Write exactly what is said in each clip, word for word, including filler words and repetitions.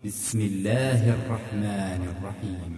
بسم الله الرحمن الرحيم.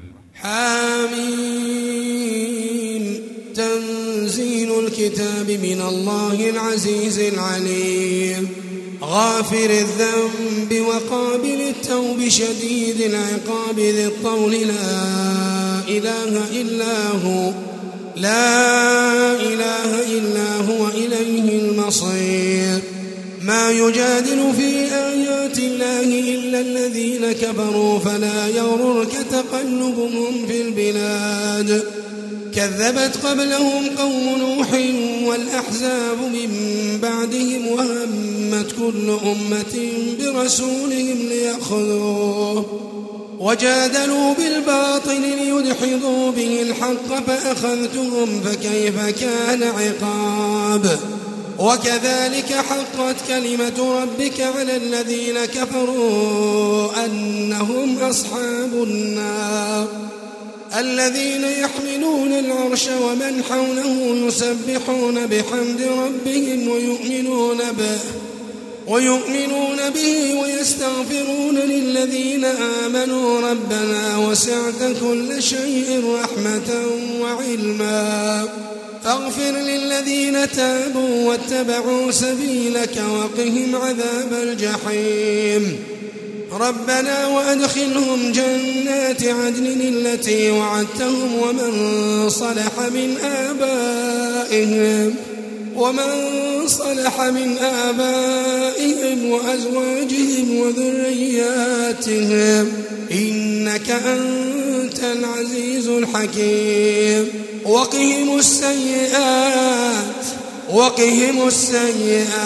حميم. تنزيل الكتاب من الله العزيز العليم، غافر الذنب وقابل التوب شديد العقاب ذي الطول، لا إله إلا هو لا إله إلا هو إليه المصير. ما يجادل في آيات الله إلا الذين كفروا، فلا يغررك تقلبهم في البلاد. كذبت قبلهم قوم نوح والأحزاب من بعدهم، وهمت كل أمة برسولهم ليأخذوه، وجادلوا بالباطل ليدحضوا به الحق فأخذتهم فكيف كان عقاب. وكذلك حقت كلمة ربك على الذين كفروا أنهم أصحاب النار. الذين يحملون العرش ومن حوله يسبحون بحمد ربهم ويؤمنون به ويؤمنون به ويستغفرون للذين آمنوا ربنا وسعت كل شيء رحمة وعلما فاغفر للذين تابوا واتبعوا سبيلك وقهم عذاب الجحيم. ربنا وأدخلهم جنات عدن التي وعدتهم ومن صلح من آبائهم ومن صلح من آبائهم وأزواجهم وذرياتهم إنك أنت العزيز الحكيم. وقهم السيئات وقهم السيئات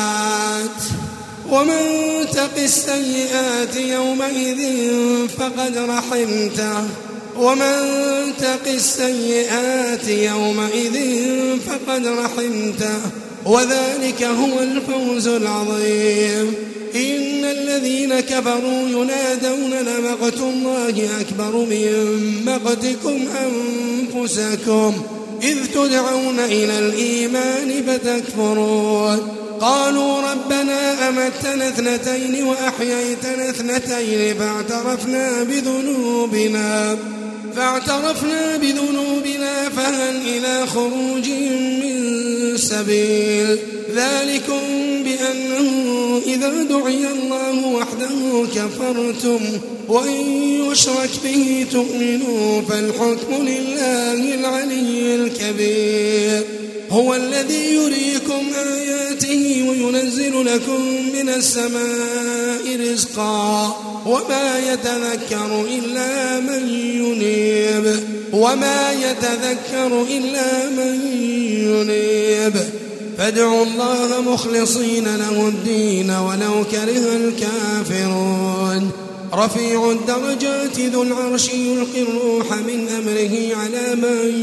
ومن تق السيئات يومئذ فقد رحمته ومن تق السيئات يومئذ فقد رحمته وذلك هو الفوز العظيم. إن الذين كفروا ينادون لمقت الله أكبر من مقتكم أنفسكم إذ تدعون إلى الإيمان فتكفرون. قالوا ربنا أمتنا اثنتين وأحييتنا اثنتين فاعترفنا بذنوبنا فاعترفنا بذنوبنا فهل إلى خروج من سبيل. ذلكم بأنه إذا دعي الله وحده كفرتم وإن يشرك به تؤمنوا فالحكم لله العلي الكبير. هو الذي يريكم آياته وينزل لكم من السماء رزقا وما يتذكر إلا من ينيب وما يتذكر إلا من ينيب. فادعوا الله مخلصين له الدين ولو كره الكافرون. رفيع الدرجات ذو العرش يلقي الروح من أمره على من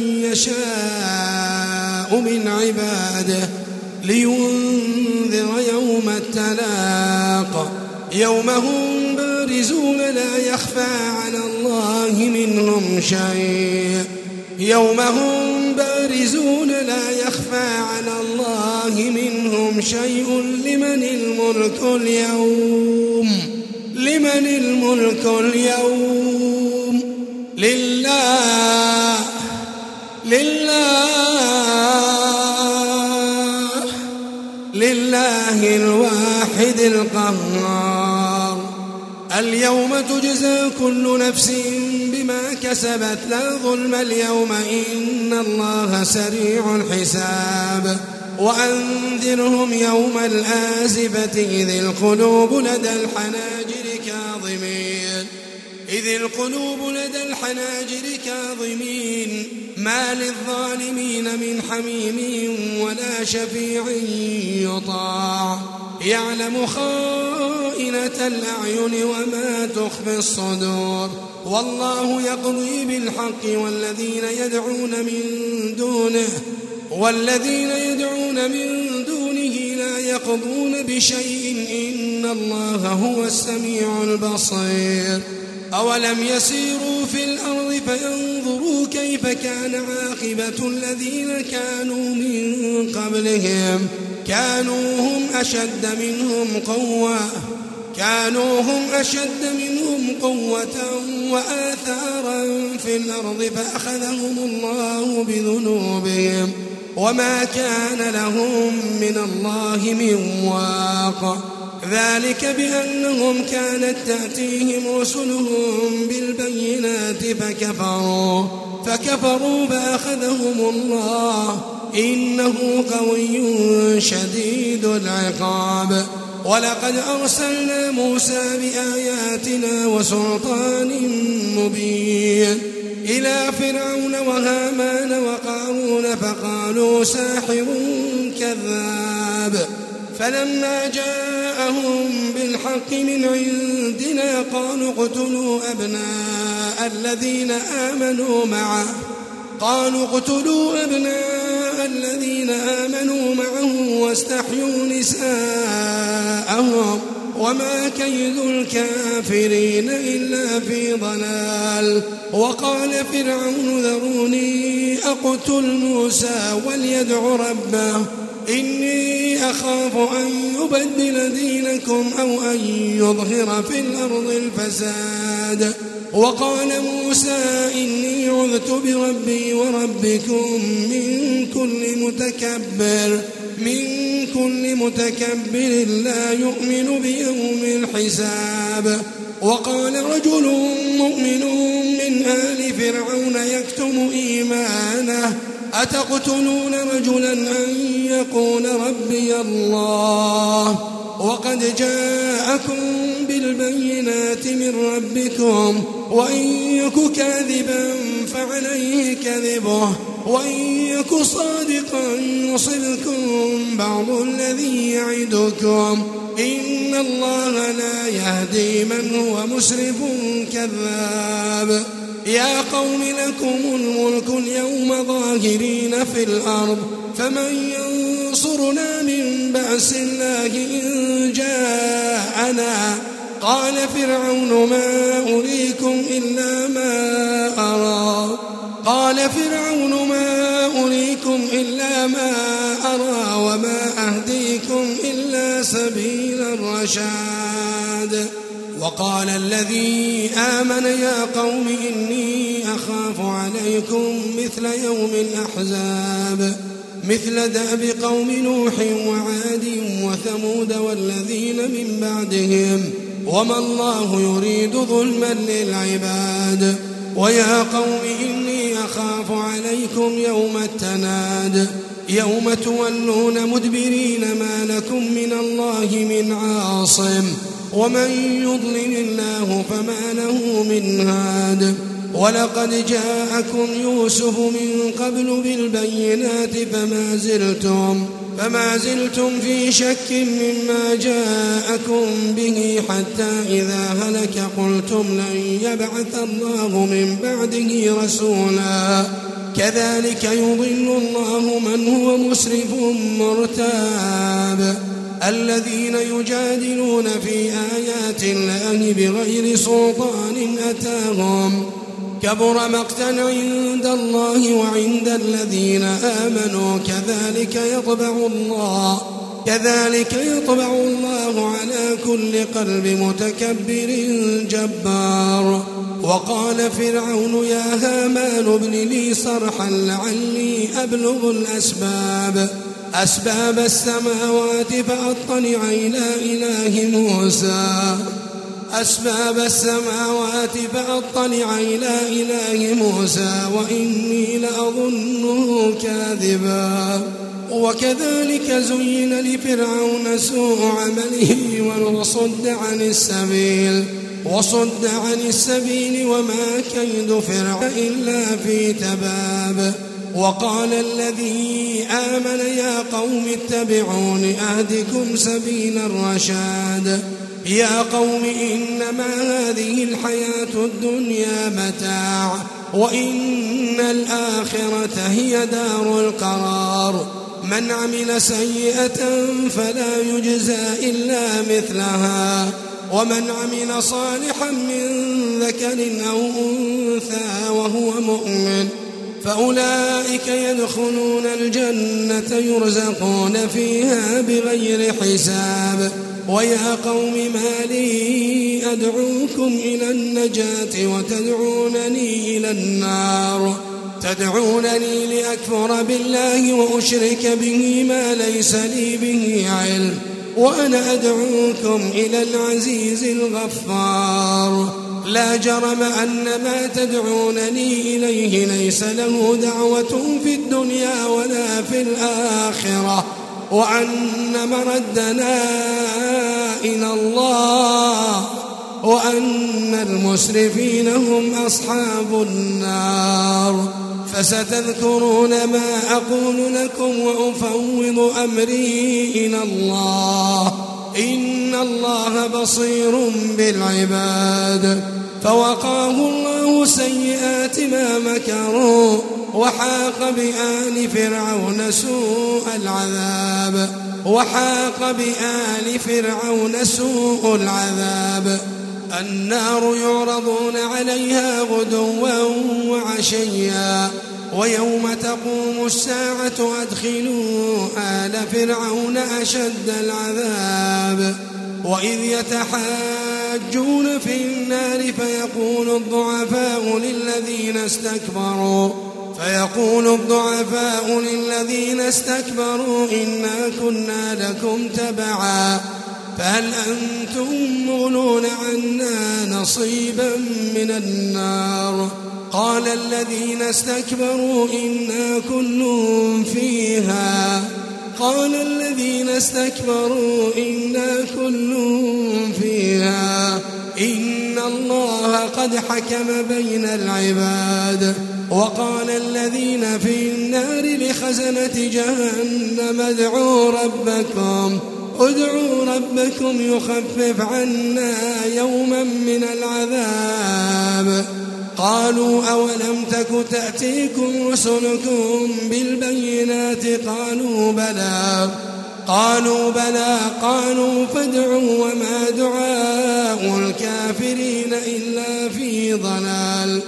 يشاء من عباده لينذر يوم التلاق يوم هم بارزون لا يخفى على الله منهم شيء يوم هم بارزون لا يخفى على الله منهم شيء. لمن الملك اليوم لمن الملك اليوم لله لله لله الواحد القهار. اليوم تجزى كل نفس بما كسبت لا ظلم اليوم إن الله سريع الحساب. وأنذرهم يوم الآزفة إذ القلوب لدى الحناجر كاظمين إذ القلوب لدى الحناجر كاظمين ما للظالمين من حميم ولا شفيع يطاع يعلم خائنة الأعين وما تخفي الصدور. والله يقضي بالحق والذين يدعون من دونه والذين يدعون من دونه لا يقضون بشيء إن الله هو السميع البصير. أولم يسيروا في الأرض فينظروا كيف كان عاقبة الذين كانوا من قبلهم كانوا هم أشد منهم قوة كانوا هم أشد منهم قوة وآثارا في الأرض فأخذهم الله بذنوبهم وما كان لهم من الله من واق ذلك بأنهم كانت تأتيهم رسلهم بالبينات فكفروا فكفروا فأخذهم الله إنه قوي شديد العقاب ولقد أرسلنا موسى بآياتنا وسلطان مبين إلى فرعون وهامان وقارون فقالوا ساحر كذاب فلما جاءهم بالحق من عندنا قالوا اقتلوا أبناء الذين آمنوا معه قالوا اقتلوا أبناء الذين آمنوا معه واستحيوا نساءهم وما كيد الكافرين إلا في ضلال وقال فرعون ذروني أقتل موسى وليدع ربه إني أخاف أن يبدل دينكم أو أن يظهر في الأرض الفساد وقال موسى إني عذت بربي وربكم من كل متكبر من كل متكبر لا يؤمن بيوم الحساب وقال رجل مؤمن من آل فرعون يكتم إيمانه أتقتلون رجلا أن يقول ربي الله وقد جاءكم بالبينات من ربكم وإن يك كاذبا فعليه كذبه وإن يك صادقا يصبكم بعض الذي يعدكم إن الله لا يهدي من هو مسرف كذاب يا قوم لكم الملك اليوم ظاهرين في الأرض فمن ينصرنا من بأس الله إن جاءنا قال فرعون ما أريكم إلا ما أرى قال فرعون ما أريكم إلا ما أرى وما أهديكم إلا سبيل الرشاد وقال الذي آمن يا قوم إني أخاف عليكم مثل يوم الأحزاب مثل دأب قوم نوح وعاد وثمود والذين من بعدهم وما الله يريد ظلما للعباد ويا قوم إني أخاف عليكم يوم التناد يوم تولون مدبرين ما لكم من الله من عاصم ومن يضلل الله فما له من هاد ولقد جاءكم يوسف من قبل بالبينات فما زلتم فما زلتم في شك مما جاءكم به حتى إذا هلك قلتم لن يبعث الله من بعده رسولا كذلك يضل الله من هو مسرف مرتاب الذين يجادلون في آيات الله بغير سلطان أتاهم كبر مقتا عند الله وعند الذين آمنوا كذلك يطبع الله كذلك يطبع الله على كل قلب متكبر جبار وقال فرعون يا هامان ابن لي صرحا لعلي أبلغ الأسباب أسباب السماوات فأطلع إلى إله موسى أسباب السماوات فأطلع إلى إله موسى وإني لأظنه كاذبا وكذلك زين لفرعون سوء عمله وصد عن السبيل وصد عن السبيل وما كيد فرعون إلا في تباب وقال الذي آمن يا قوم اتبعون أهدكم سبيل الرشاد يا قوم إنما هذه الحياة الدنيا متاع وإن الآخرة هي دار القرار من عمل سيئة فلا يجزى إلا مثلها ومن عمل صالحا من ذكر أو أنثى وهو مؤمن فأولئك يدخلون الجنة يرزقون فيها بغير حساب ويا قوم ما لي أدعوكم إلى النجاة وتدعونني إلى النار تدعونني لأكفر بالله وأشرك به ما ليس لي به علم وأنا أدعوكم إلى العزيز الغفار لا جرم أن ما تدعونني إليه ليس له دعوة في الدنيا ولا في الآخرة وأن مردنا إلى الله وأن المسرفين هم أصحاب النار فستذكرون ما أقول لكم وأفوض أمري إلى الله إن الله بصير بالعباد فوقاه الله سيئات ما مكروا وحاق بآل فرعون سوء العذاب وحاق بآل فرعون سوء العذاب النار يعرضون عليها غدوا وعشيا ويوم تقوم الساعة أدخلوا آل فرعون أشد العذاب وإذ يتحاجون في النار فيقول الضعفاء للذين استكبروا فيقول الضعفاء للذين استكبروا إنا كنا لكم تبعا فهل أنتم مغنون عنا نصيبا من النار قال الذين استكبروا إنا كل فيها قال الذين استكبروا إنا كل فيها إن الله قد حكم بين العباد وقال الذين في النار لخزنة جهنم ادعوا ربكم ادعوا ربكم يخفف عنا يوما من العذاب قالوا أولم تك تأتيكم رسلكم بالبينات قالوا بلى قالوا بلى قالوا فادعوا وما دعاء الكافرين إلا في ضلال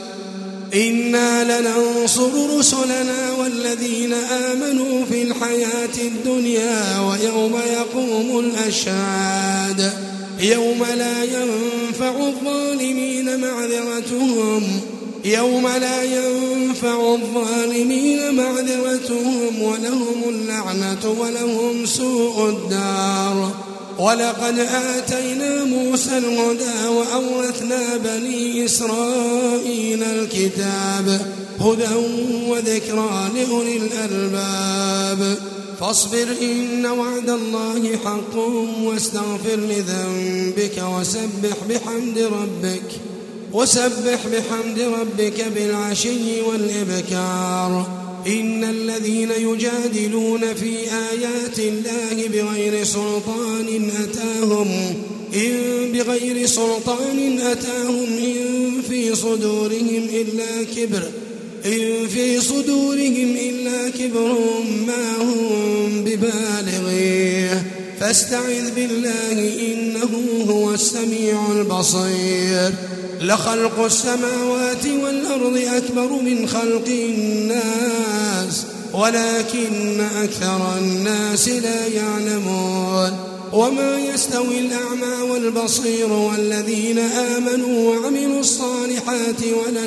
إنا لننصر رسلنا والذين آمنوا في الحياة الدنيا ويوم يقوم الأشهاد يوم لا ينفع الظالمين معذرتهم يوم لا ينفع الظالمين معذرتهم ولهم اللعنة ولهم سوء الدار ولقد آتينا موسى الهدى وأورثنا بني إسرائيل الكتاب هدى وذكرى لأولي الألباب فاصبر إن وعد الله حق واستغفر لذنبك وسبح بحمد ربك وسبح بحمد ربك بالعشي والإبكار إن الذين يجادلون في آيات الله بغير سلطان أتاهم إن بغير سلطان أتاهم إن في صدورهم إلا كبر إن في صدورهم إلا كبر ما هم ببالغيه فاستعذ بالله إنه هو السميع البصير لخلق السماوات والأرض أكبر من خلق الناس ولكن أكثر الناس لا يعلمون وما يستوي الأعمى والبصير والذين آمنوا وعملوا الصالحات ولا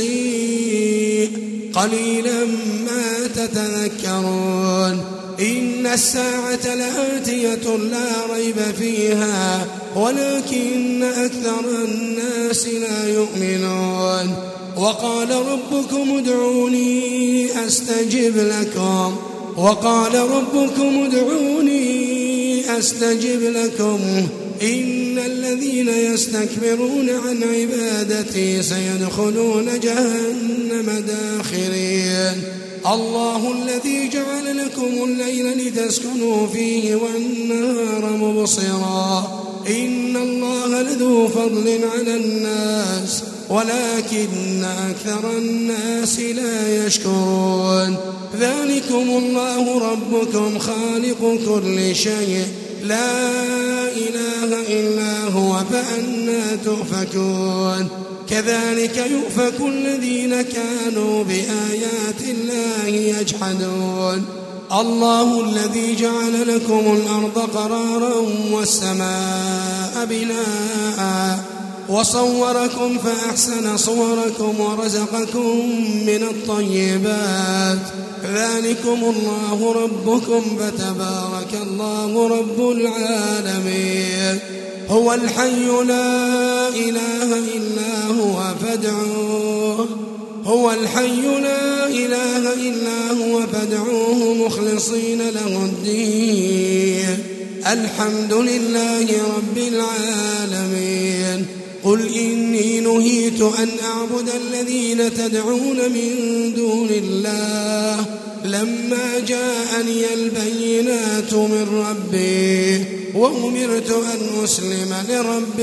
المسيء قليلا ما تتذكرون إن الساعة لآتية لا ريب فيها ولكن أكثر الناس لا يؤمنون وقال ربكم ادعوني أستجب لكم وقال ربكم ادعوني أستجب لكم إن الذين يستكبرون عن عبادتي سيدخلون جهنم داخرين الله الذي جعل لكم الليل لتسكنوا فيه والنهار مبصرا إن الله لذو فضل على الناس ولكن أكثر الناس لا يشكرون ذلكم الله ربكم خالق كل شيء لا إله إلا هو فأنى تؤفكون كذلك يؤفك الذين كانوا بآيات الله يجحدون الله الذي جعل لكم الأرض قرارا والسماء بناء وصوركم فأحسن صوركم ورزقكم من الطيبات ذلكم الله ربكم فتبارك الله رب العالمين هو الحي لا إله إلا هو فادعوه هو الحي لا إله إلا هو فادعوه مخلصين له الدين الحمد لله رب العالمين قل إني نهيت أن أعبد الذين تدعون من دون الله لما جاءني البينات من ربي وأمرت أن أسلم لرب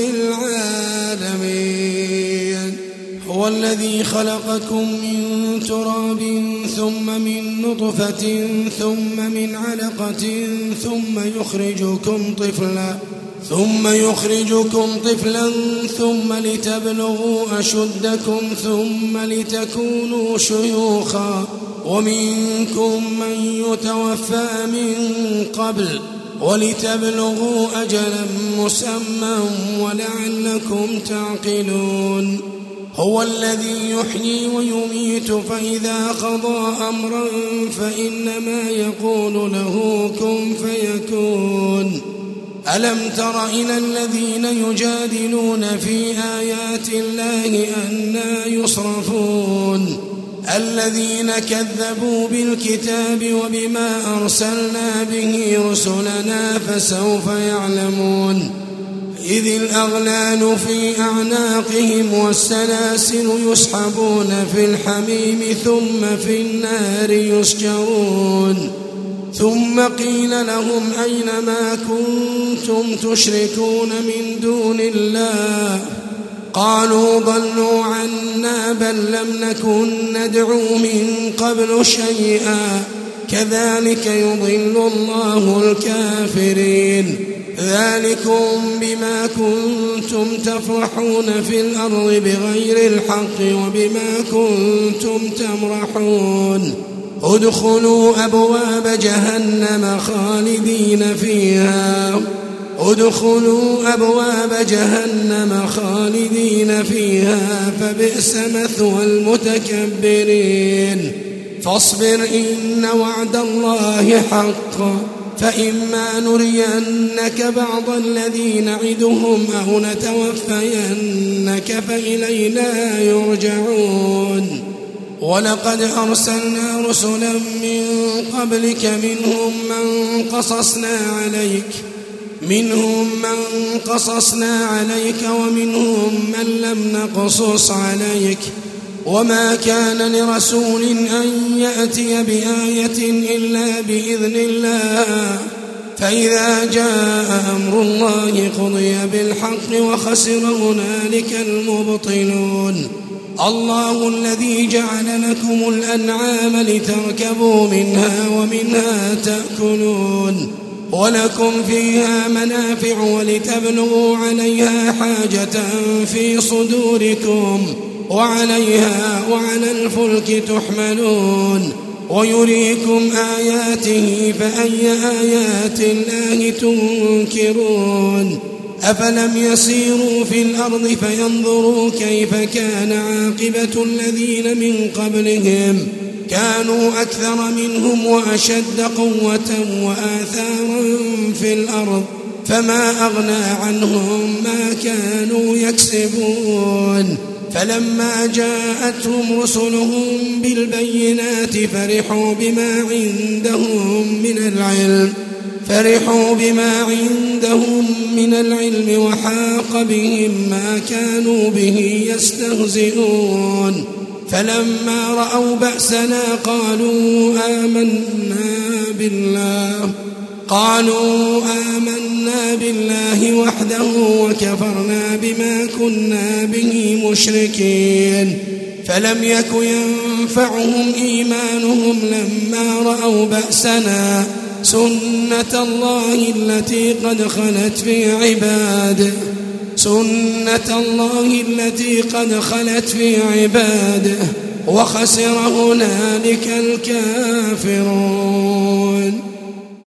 العالمين هو الذي خلقكم من تراب ثم من نطفة ثم من علقة ثم يخرجكم طفلا ثم يخرجكم طفلا ثم لتبلغوا أشدكم ثم لتكونوا شيوخا ومنكم من يتوفى من قبل ولتبلغوا أجلا مسمى ولعلكم تعقلون هو الذي يحيي ويميت فإذا قضى أمرا فإنما يقول له كن فيكون ألم تر إلى الذين يجادلون في آيات الله أنى يصرفون الذين كذبوا بالكتاب وبما أرسلنا به رسلنا فسوف يعلمون إذ الأغلال في أعناقهم والسلاسل يسحبون في الحميم ثم في النار يسجرون ثم قيل لهم أين ما كنتم تشركون من دون الله قالوا ضلوا عنا بل لم نكن ندعو من قبل شيئا كذلك يضل الله الكافرين ذلكم بما كنتم تفرحون في الأرض بغير الحق وبما كنتم تمرحون ادخلوا أبواب جهنم خالدين فيها ادخلوا أبواب جهنم خالدين فيها فبئس مثوى المتكبرين فاصبر إن وعد الله حق فإما نرينك بعض الذي نعدهم أو نتوفينك فإلينا يرجعون ولقد أرسلنا رسلا من قبلك منهم من قصصنا عليك منهم من قصصنا عليك ومنهم من لم نقصص عليك وما كان لرسول أن يأتي بآية إلا بإذن الله فإذا جاء أمر الله قضي بالحق وخسر هنالك المبطلون الله الذي جعل لكم الأنعام لتركبوا منها ومنها تأكلون ولكم فيها منافع ولتبلغوا عليها حاجة في صدوركم وعليها وعلى الفلك تحملون ويريكم آياته فأي آيات الله تنكرون أفلم يسيروا في الأرض فينظروا كيف كان عاقبة الذين من قبلهم كانوا أكثر منهم وأشد قوة وآثارا في الأرض فما أغنى عنهم ما كانوا يكسبون فلما جاءتهم رسلهم بالبينات فرحوا بما عندهم من العلم فرحوا بما عندهم من العلم وحاق بهم ما كانوا به يستهزئون فلما رأوا بأسنا قالوا آمنا بالله قالوا آمنا بالله وحده وكفرنا بما كنا به مشركين فلم يك ينفعهم إيمانهم لما رأوا بأسنا سنة الله التي قد خلت في عباده سنة الله التي قد خلت في عباده وخسر هنالك الكافرون.